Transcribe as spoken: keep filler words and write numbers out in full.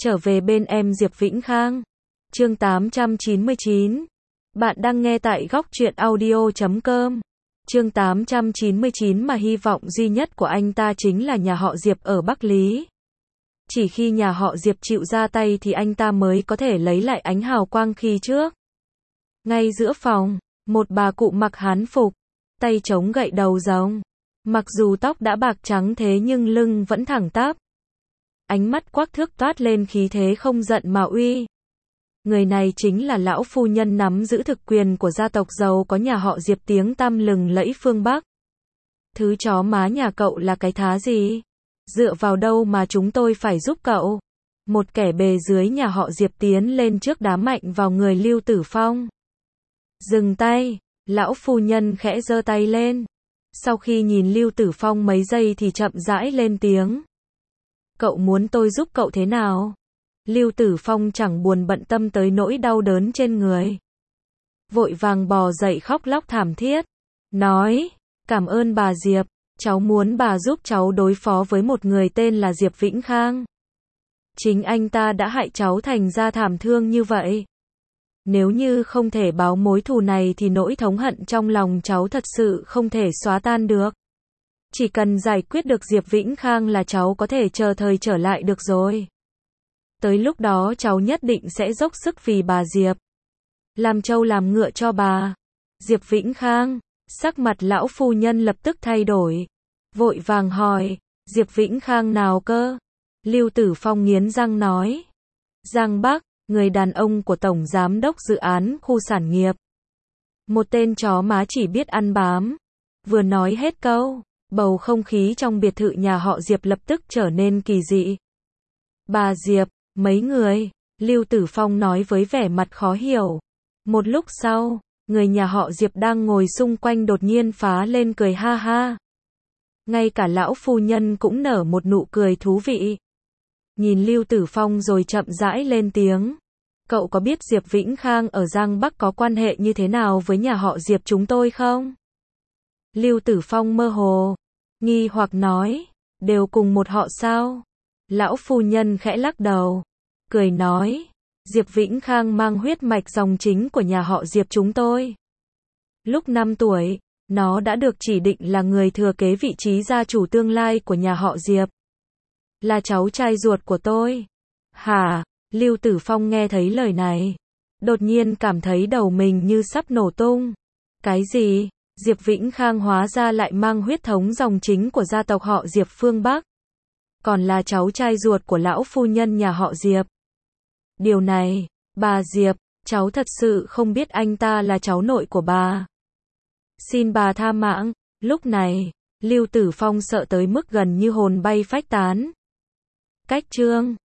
Trở về bên em Diệp Vĩnh Khang. Chương tám trăm chín mươi chín. Bạn đang nghe tại góc truyện audio chấm com. Chương tám trăm chín mươi chín mà hy vọng duy nhất của anh ta chính là nhà họ Diệp ở Bắc Lý. Chỉ khi nhà họ Diệp chịu ra tay thì anh ta mới có thể lấy lại ánh hào quang khi trước. Ngay giữa phòng, một bà cụ mặc hán phục, tay chống gậy đầu rồng. Mặc dù tóc đã bạc trắng thế nhưng lưng vẫn thẳng tắp. Ánh mắt quắc thước toát lên khí thế không giận mà uy. Người này chính là lão phu nhân nắm giữ thực quyền của gia tộc giàu có nhà họ Diệp tiếng tăm lừng lẫy phương Bắc. Thứ chó má nhà cậu là cái thá gì? Dựa vào đâu mà chúng tôi phải giúp cậu? Một kẻ bề dưới nhà họ Diệp tiến lên trước đá mạnh vào người Lưu Tử Phong. Dừng tay, lão phu nhân khẽ giơ tay lên. Sau khi nhìn Lưu Tử Phong mấy giây thì chậm rãi lên tiếng. Cậu muốn tôi giúp cậu thế nào? Lưu Tử Phong chẳng buồn bận tâm tới nỗi đau đớn trên người. Vội vàng bò dậy khóc lóc thảm thiết. Nói, cảm ơn bà Diệp, cháu muốn bà giúp cháu đối phó với một người tên là Diệp Vĩnh Khang. Chính anh ta đã hại cháu thành ra thảm thương như vậy. Nếu như không thể báo mối thù này thì nỗi thống hận trong lòng cháu thật sự không thể xóa tan được. Chỉ cần giải quyết được Diệp Vĩnh Khang là cháu có thể chờ thời trở lại được rồi. Tới lúc đó cháu nhất định sẽ dốc sức vì bà Diệp. Làm trâu làm ngựa cho bà. Diệp Vĩnh Khang, sắc mặt lão phu nhân lập tức thay đổi. Vội vàng hỏi, Diệp Vĩnh Khang nào cơ? Lưu Tử Phong nghiến răng nói. Giang Bắc, người đàn ông của Tổng Giám đốc dự án khu sản nghiệp. Một tên chó má chỉ biết ăn bám. Vừa nói hết câu, bầu không khí trong biệt thự nhà họ Diệp lập tức trở nên kỳ dị. Bà Diệp, mấy người, Lưu Tử Phong nói với vẻ mặt khó hiểu. Một lúc sau, người nhà họ Diệp đang ngồi xung quanh đột nhiên phá lên cười ha ha. Ngay cả lão phu nhân cũng nở một nụ cười thú vị. Nhìn Lưu Tử Phong rồi chậm rãi lên tiếng. Cậu có biết Diệp Vĩnh Khang ở Giang Bắc có quan hệ như thế nào với nhà họ Diệp chúng tôi không? Lưu Tử Phong mơ hồ, nghi hoặc nói, đều cùng một họ sao? Lão phu nhân khẽ lắc đầu, cười nói, Diệp Vĩnh Khang mang huyết mạch dòng chính của nhà họ Diệp chúng tôi. Lúc năm tuổi, nó đã được chỉ định là người thừa kế vị trí gia chủ tương lai của nhà họ Diệp. Là cháu trai ruột của tôi. Hả? Lưu Tử Phong nghe thấy lời này, đột nhiên cảm thấy đầu mình như sắp nổ tung. Cái gì? Diệp Vĩnh Khang hóa ra lại mang huyết thống dòng chính của gia tộc họ Diệp phương Bắc. Còn là cháu trai ruột của lão phu nhân nhà họ Diệp. Điều này, bà Diệp, cháu thật sự không biết anh ta là cháu nội của bà. Xin bà tha mạng. Lúc này, Lưu Tử Phong sợ tới mức gần như hồn bay phách tán. Cách chương